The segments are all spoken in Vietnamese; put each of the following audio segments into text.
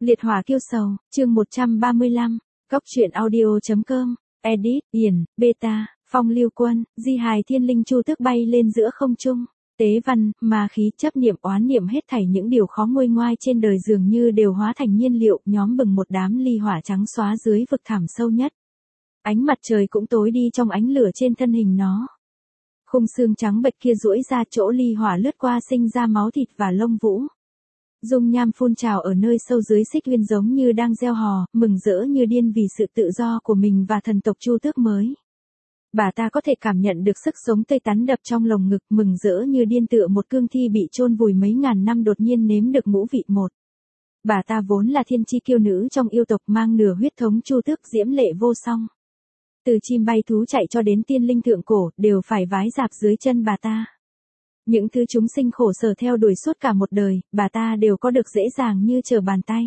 Liệt hỏa kiêu sầu, chương 135, Cóc truyện audio.com, edit, Điền, beta, Phong Lưu Quân, Di hài thiên linh chu tước bay lên giữa không trung. Tế văn, ma khí, chấp niệm, oán niệm hết thảy những điều khó nguôi ngoai trên đời dường như đều hóa thành nhiên liệu, nhóm bừng một đám ly hỏa trắng xóa dưới vực thẳm sâu nhất. Ánh mặt trời cũng tối đi trong ánh lửa trên thân hình nó. Khung xương trắng bệch kia duỗi ra, chỗ ly hỏa lướt qua sinh ra máu thịt và lông vũ. Dung nham phun trào ở nơi sâu dưới xích uyên giống như đang gieo hò, mừng rỡ như điên vì sự tự do của mình và thần tộc Chu Tước mới. Bà ta có thể cảm nhận được sức sống tươi tắn đập trong lồng ngực, mừng rỡ như điên tựa một cương thi bị chôn vùi mấy ngàn năm đột nhiên nếm được ngũ vị một. Bà ta vốn là thiên chi kiêu nữ trong yêu tộc, mang nửa huyết thống Chu Tước, diễm lệ vô song. Từ chim bay thú chạy cho đến tiên linh thượng cổ, đều phải vái rạp dưới chân bà ta. Những thứ chúng sinh khổ sở theo đuổi suốt cả một đời, bà ta đều có được dễ dàng như trở bàn tay.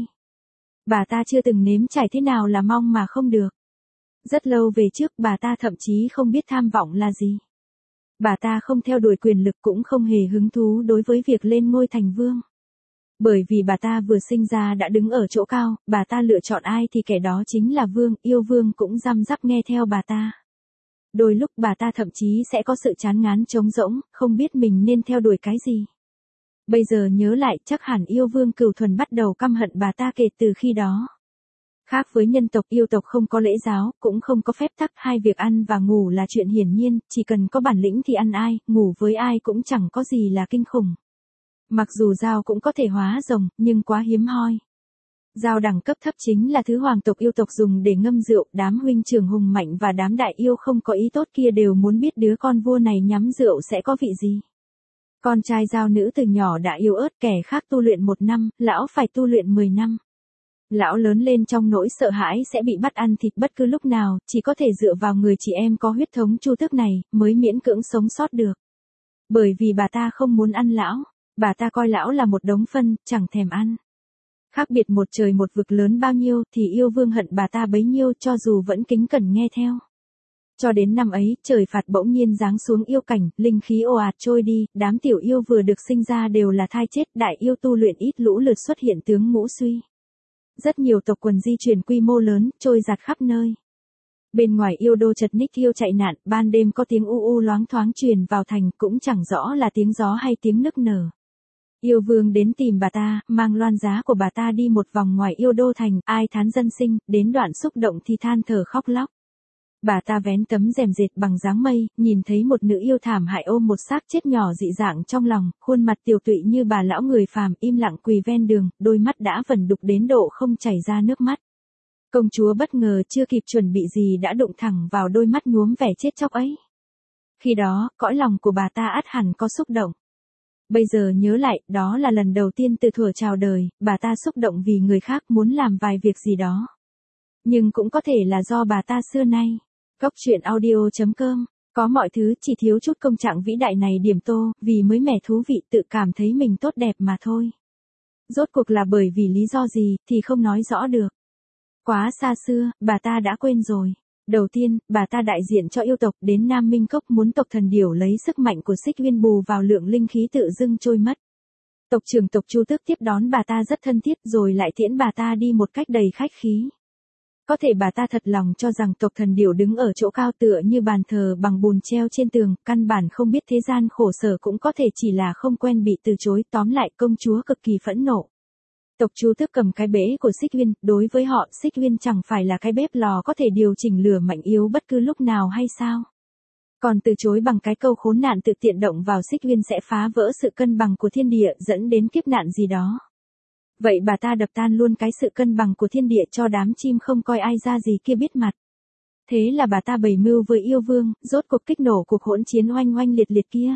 Bà ta chưa từng nếm trải thế nào là mong mà không được. Rất lâu về trước, bà ta thậm chí không biết tham vọng là gì. Bà ta không theo đuổi quyền lực, cũng không hề hứng thú đối với việc lên ngôi thành vương. Bởi vì bà ta vừa sinh ra đã đứng ở chỗ cao, bà ta lựa chọn ai thì kẻ đó chính là vương, yêu vương cũng răm rắp nghe theo bà ta. Đôi lúc bà ta thậm chí sẽ có sự chán ngán trống rỗng, không biết mình nên theo đuổi cái gì. Bây giờ nhớ lại, chắc hẳn yêu vương Cửu Thuần bắt đầu căm hận bà ta kể từ khi đó. Khác với nhân tộc, yêu tộc không có lễ giáo, cũng không có phép tắc, hai việc ăn và ngủ là chuyện hiển nhiên, chỉ cần có bản lĩnh thì ăn ai, ngủ với ai cũng chẳng có gì là kinh khủng. Mặc dù dao cũng có thể hóa rồng, nhưng quá hiếm hoi. Dao đẳng cấp thấp chính là thứ hoàng tộc yêu tộc dùng để ngâm rượu, đám huynh trưởng hùng mạnh và đám đại yêu không có ý tốt kia đều muốn biết đứa con vua này nhắm rượu sẽ có vị gì. Con trai dao nữ từ nhỏ đã yếu ớt, kẻ khác tu luyện 1 năm, lão phải tu luyện 10 năm. Lão lớn lên trong nỗi sợ hãi sẽ bị bắt ăn thịt bất cứ lúc nào, chỉ có thể dựa vào người chị em có huyết thống Chu Tước này, mới miễn cưỡng sống sót được. Bởi vì bà ta không muốn ăn lão, bà ta coi lão là một đống phân, chẳng thèm ăn. Khác biệt một trời một vực lớn bao nhiêu thì yêu vương hận bà ta bấy nhiêu, cho dù vẫn kính cẩn nghe theo. Cho đến năm ấy, trời phạt bỗng nhiên giáng xuống yêu cảnh, linh khí ồ ạt trôi đi, đám tiểu yêu vừa được sinh ra đều là thai chết, đại yêu tu luyện ít lũ lượt xuất hiện tướng ngũ suy. Rất nhiều tộc quần di chuyển quy mô lớn, trôi giạt khắp nơi. Bên ngoài yêu đô chật ních yêu chạy nạn, ban đêm có tiếng u u loáng thoáng truyền vào thành, cũng chẳng rõ là tiếng gió hay tiếng nức nở. Yêu vương đến tìm bà ta, mang loan giá của bà ta đi một vòng ngoài yêu đô thành, ai thán dân sinh, đến đoạn xúc động thì than thở khóc lóc. Bà ta vén tấm rèm dệt bằng dáng mây, nhìn thấy một nữ yêu thảm hại ôm một xác chết nhỏ dị dạng trong lòng, khuôn mặt tiều tụy như bà lão người phàm, im lặng quỳ ven đường, đôi mắt đã vẩn đục đến độ không chảy ra nước mắt. Công chúa bất ngờ chưa kịp chuẩn bị gì đã đụng thẳng vào đôi mắt nhuốm vẻ chết chóc ấy. Khi đó, cõi lòng của bà ta ắt hẳn có xúc động. Bây giờ nhớ lại, đó là lần đầu tiên từ thuở chào đời, bà ta xúc động vì người khác, muốn làm vài việc gì đó. Nhưng cũng có thể là do bà ta xưa nay. Cóc truyện audio.com, có mọi thứ, chỉ thiếu chút công trạng vĩ đại này điểm tô, vì mới mẻ thú vị, tự cảm thấy mình tốt đẹp mà thôi. Rốt cuộc là bởi vì lý do gì, thì không nói rõ được. Quá xa xưa, bà ta đã quên rồi. Đầu tiên, bà ta đại diện cho yêu tộc đến Nam Minh Cốc, muốn tộc thần điểu lấy sức mạnh của xích uyên bù vào lượng linh khí tự dưng trôi mất. Tộc trưởng tộc Chu Tước tiếp đón bà ta rất thân thiết, rồi lại tiễn bà ta đi một cách đầy khách khí. Có thể bà ta thật lòng cho rằng tộc thần điểu đứng ở chỗ cao tựa như bàn thờ bằng bùn treo trên tường, căn bản không biết thế gian khổ sở, cũng có thể chỉ là không quen bị từ chối. Tóm lại, công chúa cực kỳ phẫn nộ. Tộc Chu Tước cầm cái bể của xích uyên, đối với họ, xích uyên chẳng phải là cái bếp lò có thể điều chỉnh lửa mạnh yếu bất cứ lúc nào hay sao? Còn từ chối bằng cái câu khốn nạn tự tiện động vào xích uyên sẽ phá vỡ sự cân bằng của thiên địa, dẫn đến kiếp nạn gì đó. Vậy bà ta đập tan luôn cái sự cân bằng của thiên địa cho đám chim không coi ai ra gì kia biết mặt. Thế là bà ta bày mưu với yêu vương, rốt cuộc kích nổ cuộc hỗn chiến oanh oanh liệt liệt kia.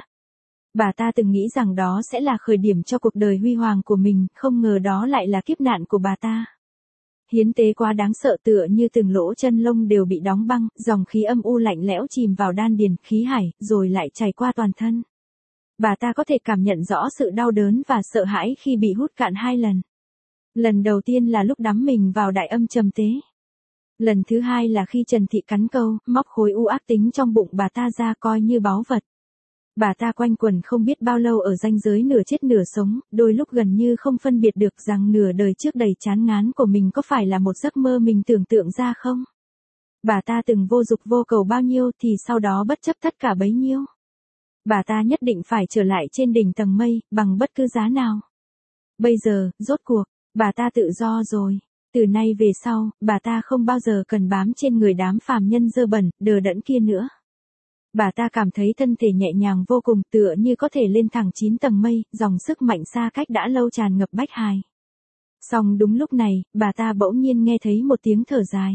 Bà ta từng nghĩ rằng đó sẽ là khởi điểm cho cuộc đời huy hoàng của mình, không ngờ đó lại là kiếp nạn của bà ta. Hiến tế quá đáng sợ, tựa như từng lỗ chân lông đều bị đóng băng, dòng khí âm u lạnh lẽo chìm vào đan điền, khí hải, rồi lại chảy qua toàn thân. Bà ta có thể cảm nhận rõ sự đau đớn và sợ hãi khi bị hút cạn 2 lần. Lần đầu tiên là lúc đắm mình vào đại âm trầm tế. Lần thứ hai là khi Trần Thị cắn câu, móc khối u ác tính trong bụng bà ta ra coi như báu vật. Bà ta quanh quẩn không biết bao lâu ở ranh giới nửa chết nửa sống, đôi lúc gần như không phân biệt được rằng nửa đời trước đầy chán ngán của mình có phải là một giấc mơ mình tưởng tượng ra không. Bà ta từng vô dục vô cầu bao nhiêu thì sau đó bất chấp tất cả bấy nhiêu. Bà ta nhất định phải trở lại trên đỉnh tầng mây, bằng bất cứ giá nào. Bây giờ, rốt cuộc, bà ta tự do rồi. Từ nay về sau, bà ta không bao giờ cần bám trên người đám phàm nhân dơ bẩn, đờ đẫn kia nữa. Bà ta cảm thấy thân thể nhẹ nhàng vô cùng, tựa như có thể lên thẳng 9 tầng mây, dòng sức mạnh xa cách đã lâu tràn ngập bách hài. Song đúng lúc này, bà ta bỗng nhiên nghe thấy một tiếng thở dài.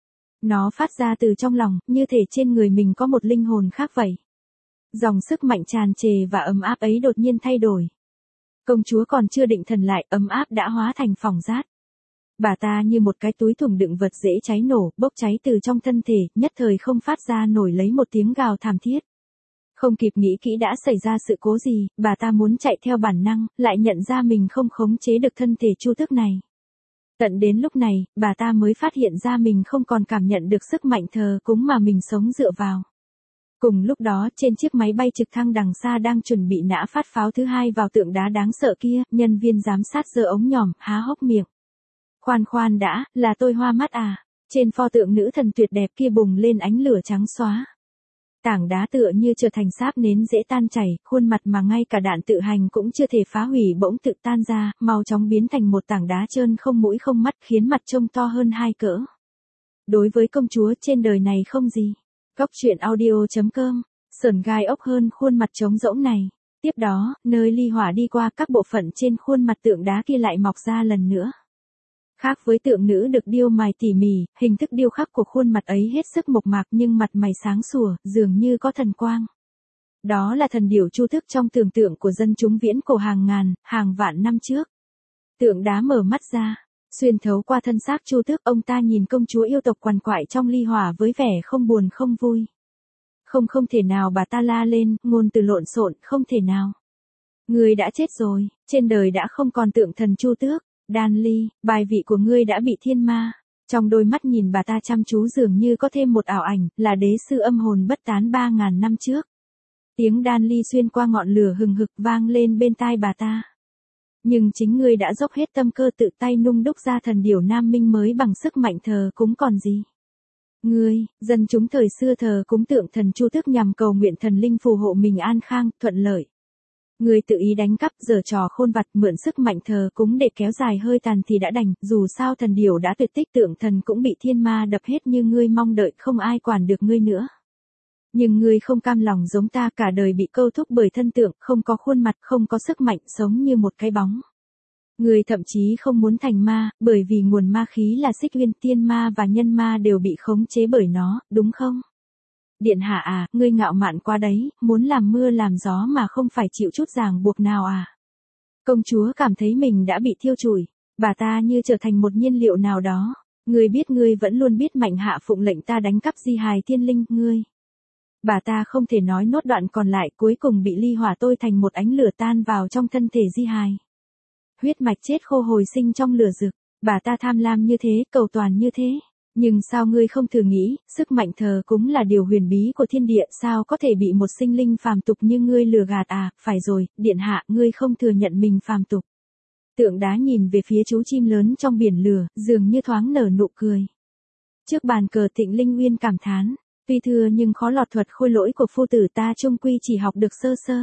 Nó phát ra từ trong lòng, như thể trên người mình có một linh hồn khác vậy. Dòng sức mạnh tràn trề và ấm áp ấy đột nhiên thay đổi. Công chúa còn chưa định thần lại, ấm áp đã hóa thành phỏng rát. Bà ta như một cái túi thùng đựng vật dễ cháy nổ, bốc cháy từ trong thân thể, nhất thời không phát ra nổi lấy một tiếng gào thảm thiết. Không kịp nghĩ kỹ đã xảy ra sự cố gì, bà ta muốn chạy theo bản năng, lại nhận ra mình không khống chế được thân thể Chu Tước này. Tận đến lúc này, bà ta mới phát hiện ra mình không còn cảm nhận được sức mạnh thờ cúng mà mình sống dựa vào. Cùng lúc đó, trên chiếc máy bay trực thăng đằng xa đang chuẩn bị nã phát pháo thứ hai vào tượng đá đáng sợ kia, nhân viên giám sát giơ ống nhòm, há hốc miệng. Khoan đã, là tôi hoa mắt à? Trên pho tượng nữ thần tuyệt đẹp kia bùng lên ánh lửa trắng xóa. Tảng đá tựa như trở thành sáp nến dễ tan chảy, khuôn mặt mà ngay cả đạn tự hành cũng chưa thể phá hủy bỗng tự tan ra, mau chóng biến thành một tảng đá trơn không mũi không mắt, khiến mặt trông to hơn 2 cỡ. Đối với công chúa trên đời này không gì. Cóc truyện audio.com, sởn gai ốc hơn khuôn mặt trống rỗng này. Tiếp đó, nơi ly hỏa đi qua, các bộ phận trên khuôn mặt tượng đá kia lại mọc ra lần nữa. Khác với tượng nữ được điêu mài tỉ mỉ, hình thức điêu khắc của khuôn mặt ấy hết sức mộc mạc nhưng mặt mày sáng sủa, dường như có thần quang. Đó là thần điểu Chu Tước trong tưởng tượng của dân chúng viễn cổ hàng ngàn, hàng vạn năm trước. Tượng đá mở mắt ra, xuyên thấu qua thân xác Chu Tước, ông ta nhìn công chúa yêu tộc quằn quại trong ly hỏa với vẻ không buồn không vui. Không thể nào, bà ta la lên, ngôn từ lộn xộn, không thể nào. Ngươi đã chết rồi, trên đời đã không còn tượng thần Chu Tước. Đan Ly, bài vị của ngươi đã bị thiên ma. Trong đôi mắt nhìn bà ta chăm chú dường như có thêm một ảo ảnh, là đế sư âm hồn bất tán 3.000 năm trước. Tiếng Đan Ly xuyên qua ngọn lửa hừng hực vang lên bên tai bà ta. Nhưng chính ngươi đã dốc hết tâm cơ tự tay nung đúc ra thần điểu nam minh mới bằng sức mạnh thờ cúng còn gì. Ngươi, dân chúng thời xưa thờ cúng tượng thần Chu Tước nhằm cầu nguyện thần linh phù hộ mình an khang, thuận lợi. Ngươi tự ý đánh cắp, giở trò khôn vặt, mượn sức mạnh thờ cúng để kéo dài hơi tàn thì đã đành, dù sao thần điểu đã tuyệt tích, tượng thần cũng bị thiên ma đập hết như ngươi mong đợi, không ai quản được ngươi nữa. Nhưng ngươi không cam lòng giống ta, cả đời bị câu thúc bởi thân tượng, không có khuôn mặt, không có sức mạnh, sống như một cái bóng. Ngươi thậm chí không muốn thành ma, bởi vì nguồn ma khí là xích uyên, tiên ma và nhân ma đều bị khống chế bởi nó, đúng không? Điện hạ à, ngươi ngạo mạn quá đấy, muốn làm mưa làm gió mà không phải chịu chút ràng buộc nào à? Công chúa cảm thấy mình đã bị thiêu chùi, bà ta như trở thành một nhiên liệu nào đó. Ngươi biết ngươi vẫn luôn biết mạnh hạ phụng lệnh ta đánh cắp di hài thiên linh, ngươi. Bà ta không thể nói nốt đoạn còn lại, cuối cùng bị ly hỏa tôi thành một ánh lửa tan vào trong thân thể di hài. Huyết mạch chết khô hồi sinh trong lửa rực, bà ta tham lam như thế, cầu toàn như thế. Nhưng sao ngươi không thử nghĩ, sức mạnh thờ cúng là điều huyền bí của thiên địa, sao có thể bị một sinh linh phàm tục như ngươi lừa gạt à? Phải rồi, điện hạ, ngươi không thừa nhận mình phàm tục. Tượng đá nhìn về phía chú chim lớn trong biển lửa, dường như thoáng nở nụ cười. Trước bàn cờ Thịnh Linh Uyên cảm thán, tuy thừa nhưng khó lọt thuật khôi lỗi của phu tử ta, chung quy chỉ học được sơ sơ.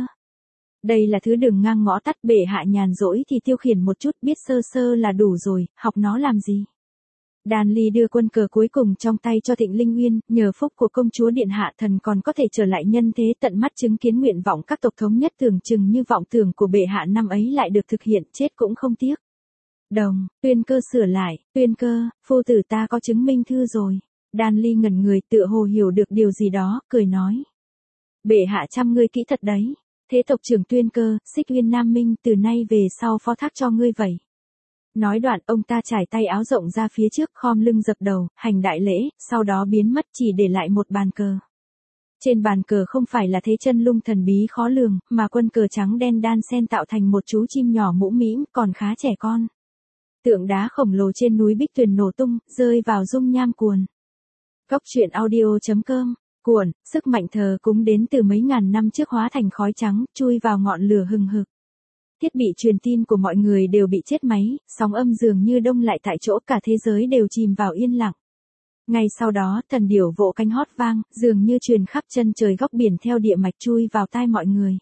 Đây là thứ đường ngang ngõ tắt, bệ hạ nhàn rỗi thì tiêu khiển một chút, biết sơ sơ là đủ rồi, học nó làm gì? Đan Ly đưa quân cờ cuối cùng trong tay cho Thịnh Linh Uyên, nhờ phúc của công chúa điện hạ, thần còn có thể trở lại nhân thế, tận mắt chứng kiến nguyện vọng các tộc thống nhất, tưởng chừng như vọng tưởng của bệ hạ năm ấy lại được thực hiện, chết cũng không tiếc. Đồng, Tuyên Cơ sửa lại, Tuyên Cơ, phu tử ta có chứng minh thư rồi. Đan Ly ngẩn người, tựa hồ hiểu được điều gì đó, cười nói. Bệ hạ chăm ngươi kỹ thật đấy. Thế tộc trưởng Tuyên Cơ, Xích Uyên Nam Minh, từ nay về sau phó thác cho ngươi vậy. Nói đoạn, ông ta trải tay áo rộng ra phía trước, khom lưng dập đầu, hành đại lễ, sau đó biến mất, chỉ để lại một bàn cờ. Trên bàn cờ không phải là thế chân lung thần bí khó lường, mà quân cờ trắng đen đan xen tạo thành một chú chim nhỏ mũm mĩm, còn khá trẻ con. Tượng đá khổng lồ trên núi Bích Tuyền nổ tung, rơi vào dung nham cuồn. Cóc truyện audio.com Cuộn, sức mạnh thờ cúng đến từ mấy ngàn năm trước hóa thành khói trắng, chui vào ngọn lửa hừng hực. Thiết bị truyền tin của mọi người đều bị chết máy, sóng âm dường như đông lại tại chỗ, cả thế giới đều chìm vào yên lặng. Ngay sau đó, thần điểu vỗ cánh hót vang, dường như truyền khắp chân trời góc biển theo địa mạch chui vào tai mọi người.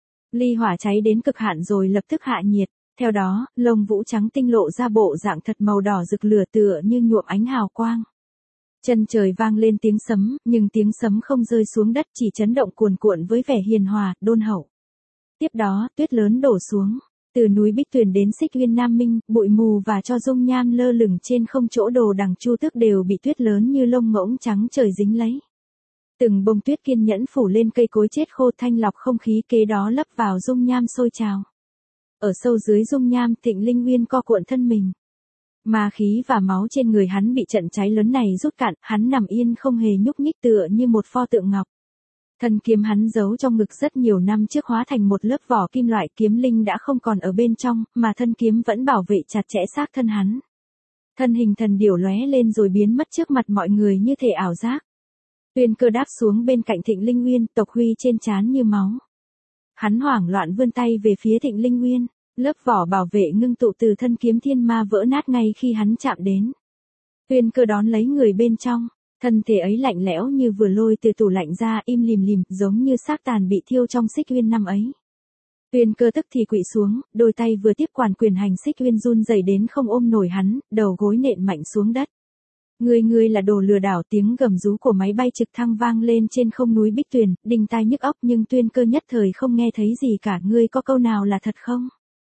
Ly hỏa cháy đến cực hạn rồi lập tức hạ nhiệt. Theo đó, lông vũ trắng tinh lộ ra bộ dạng thật màu đỏ rực lửa tựa như nhuộm ánh hào quang. Chân trời vang lên tiếng sấm, nhưng tiếng sấm không rơi xuống đất, chỉ chấn động cuồn cuộn với vẻ hiền hòa, đôn hậu. Tiếp đó, tuyết lớn đổ xuống. Từ núi Bích Tuyền đến Xích Uyên Nam Minh, bụi mù và cho dung nham lơ lửng trên không, chỗ Đồ Đằng Chu Tước đều bị tuyết lớn như lông ngỗng trắng trời dính lấy. Từng bông tuyết kiên nhẫn phủ lên cây cối chết khô, thanh lọc không khí, kế đó lấp vào dung nham sôi trào. Ở sâu dưới dung nham, Thịnh Linh Nguyên co cuộn thân mình. Ma khí và máu trên người hắn bị trận cháy lớn này rút cạn, hắn nằm yên không hề nhúc nhích tựa như một pho tượng ngọc. Thân kiếm hắn giấu trong ngực rất nhiều năm trước hóa thành một lớp vỏ kim loại, kiếm linh đã không còn ở bên trong, mà thân kiếm vẫn bảo vệ chặt chẽ xác thân hắn. Thân hình thần điểu lóe lên rồi biến mất trước mặt mọi người như thể ảo giác. Tuyên Cơ đáp xuống bên cạnh Thịnh Linh Nguyên, tộc huy trên trán như máu. Hắn hoảng loạn vươn tay về phía Thịnh Linh Nguyên, lớp vỏ bảo vệ ngưng tụ từ thân kiếm thiên ma vỡ nát ngay khi hắn chạm đến. Tuyên Cơ đón lấy người bên trong. Thân thể ấy lạnh lẽo như vừa lôi từ tủ lạnh ra, im lìm lìm, giống như xác tàn bị thiêu trong Xích Uyên năm ấy. Tuyên Cơ tức thì quỵ xuống, đôi tay vừa tiếp quản quyền hành Xích Uyên run rẩy đến không ôm nổi hắn, đầu gối nện mạnh xuống đất. Ngươi là đồ lừa đảo, tiếng gầm rú của máy bay trực thăng vang lên trên không núi Bích Tuyền, đinh tai nhức óc, nhưng Tuyên Cơ nhất thời không nghe thấy gì cả. Ngươi có câu nào là thật không?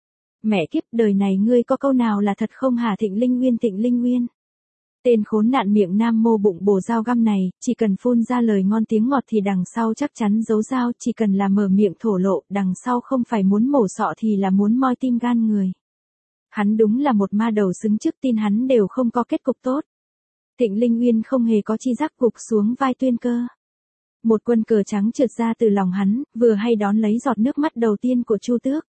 Mẹ kiếp, đời này ngươi có câu nào là thật không hả? Thịnh Linh Nguyên. Tên khốn nạn miệng nam mô bụng bồ dao găm này, chỉ cần phun ra lời ngon tiếng ngọt thì đằng sau chắc chắn giấu dao, chỉ cần là mở miệng thổ lộ, đằng sau không phải muốn mổ sọ thì là muốn moi tim gan người. Hắn đúng là một ma đầu xứng trước, tin hắn đều không có kết cục tốt. Thịnh Linh Nguyên không hề có chi giác, gục xuống vai Tuyên Cơ. Một quân cờ trắng trượt ra từ lòng hắn, vừa hay đón lấy giọt nước mắt đầu tiên của Chu Tước.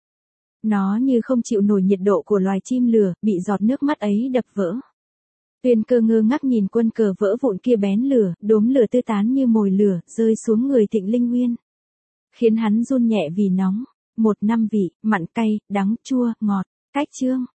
Nó như không chịu nổi nhiệt độ của loài chim lửa, bị giọt nước mắt ấy đập vỡ. Tuyên Cơ ngơ ngác nhìn quân cờ vỡ vụn kia, bén lửa, đốm lửa tứ tán như mồi lửa, rơi xuống người Thịnh Linh Nguyên. Khiến hắn run nhẹ vì nóng. 1 năm vị, mặn cay, đắng chua, ngọt. Cách chương.